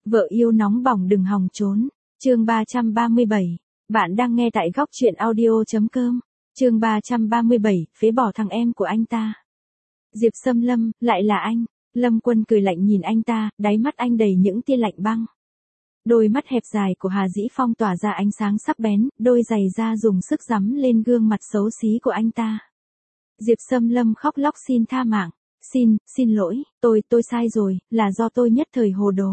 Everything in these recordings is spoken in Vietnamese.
Vợ yêu nóng bỏng đừng hòng trốn. Chương 337. Bạn đang nghe tại góc truyện audio.com. Chương 337, phế bỏ thằng em của anh ta. Diệp Sâm Lâm, lại là anh. Lâm Quân cười lạnh nhìn anh ta, đáy mắt anh đầy những tia lạnh băng. Đôi mắt hẹp dài của Hà Dĩ Phong tỏa ra ánh sáng sắc bén, đôi giày da dùng sức giẫm lên gương mặt xấu xí của anh ta. Diệp Sâm Lâm khóc lóc xin tha mạng. Xin lỗi, tôi sai rồi, là do tôi nhất thời hồ đồ.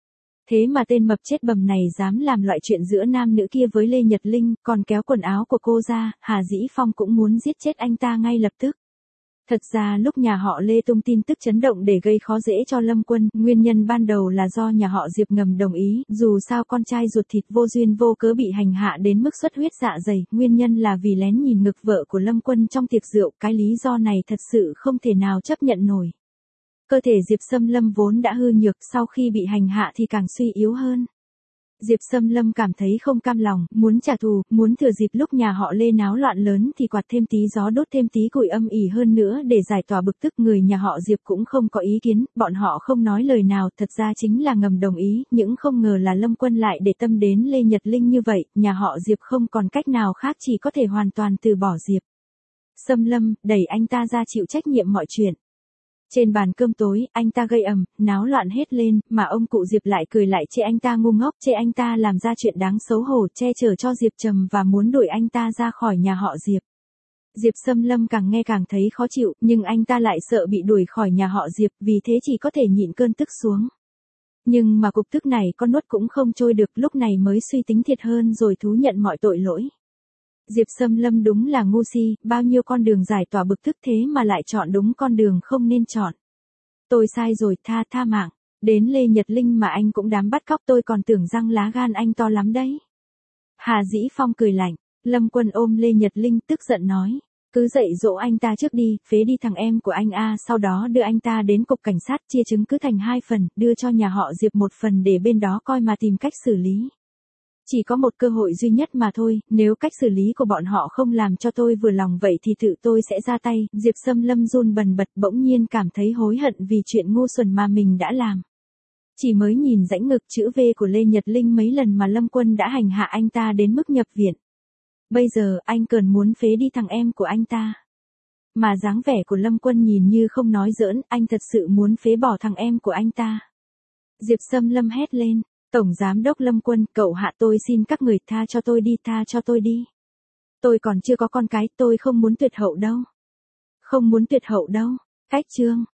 Thế mà tên mập chết bầm này dám làm loại chuyện giữa nam nữ kia với Lê Nhật Linh, còn kéo quần áo của cô ra, Hà Dĩ Phong cũng muốn giết chết anh ta ngay lập tức. Thật ra lúc nhà họ Lê tung tin tức chấn động để gây khó dễ cho Lâm Quân, nguyên nhân ban đầu là do nhà họ Diệp ngầm đồng ý, dù sao con trai ruột thịt vô duyên vô cớ bị hành hạ đến mức xuất huyết dạ dày, nguyên nhân là vì lén nhìn ngực vợ của Lâm Quân trong tiệc rượu, cái lý do này thật sự không thể nào chấp nhận nổi. Cơ thể Diệp Sâm Lâm vốn đã hư nhược, sau khi bị hành hạ thì càng suy yếu hơn. Diệp Sâm Lâm cảm thấy không cam lòng, muốn trả thù, muốn thừa dịp lúc nhà họ Lê náo loạn lớn thì quạt thêm tí gió đốt thêm tí củi âm ỉ hơn nữa để giải tỏa bực tức. Người nhà họ Diệp cũng không có ý kiến, bọn họ không nói lời nào, thật ra chính là ngầm đồng ý, nhưng không ngờ là Lâm Quân lại để tâm đến Lê Nhật Linh như vậy, nhà họ Diệp không còn cách nào khác chỉ có thể hoàn toàn từ bỏ Diệp Sâm Lâm, đẩy anh ta ra chịu trách nhiệm mọi chuyện. Trên bàn cơm tối, anh ta gây náo loạn hết lên, mà ông cụ Diệp lại cười lại chê anh ta ngu ngốc, chê anh ta làm ra chuyện đáng xấu hổ, che chở cho Diệp Trầm và muốn đuổi anh ta ra khỏi nhà họ Diệp. Diệp Sâm Lâm càng nghe càng thấy khó chịu, nhưng anh ta lại sợ bị đuổi khỏi nhà họ Diệp, vì thế chỉ có thể nhịn cơn tức xuống. Nhưng mà cục tức này con nuốt cũng không trôi được, lúc này mới suy tính thiệt hơn rồi thú nhận mọi tội lỗi. Diệp Sâm Lâm đúng là ngu si, bao nhiêu con đường giải tỏa bực tức thế mà lại chọn đúng con đường không nên chọn. Tôi sai rồi, tha mạng. Đến Lê Nhật Linh mà anh cũng dám bắt cóc, tôi còn tưởng rằng lá gan anh to lắm đấy. Hà Dĩ Phong cười lạnh. Lâm Quân ôm Lê Nhật Linh tức giận nói. Cứ dạy dỗ anh ta trước đi, phế đi thằng em của anh a, sau đó đưa anh ta đến cục cảnh sát, chia chứng cứ thành 2 phần, đưa cho nhà họ Diệp 1 phần để bên đó coi mà tìm cách xử lý. Chỉ có một cơ hội duy nhất mà thôi, nếu cách xử lý của bọn họ không làm cho tôi vừa lòng vậy thì tự tôi sẽ ra tay. Diệp Sâm Lâm run bần bật, bỗng nhiên cảm thấy hối hận vì chuyện ngu xuẩn mà mình đã làm. Chỉ mới nhìn rãnh ngực chữ V của Lê Nhật Linh mấy lần mà Lâm Quân đã hành hạ anh ta đến mức nhập viện. Bây giờ anh cần muốn phế đi thằng em của anh ta. Mà dáng vẻ của Lâm Quân nhìn như không nói giỡn, anh thật sự muốn phế bỏ thằng em của anh ta. Diệp Sâm Lâm hét lên. Tổng Giám đốc Lâm Quân, cậu hạ tôi xin các người tha cho tôi đi. Tôi còn chưa có con cái, tôi không muốn tuyệt hậu đâu. Cách chương.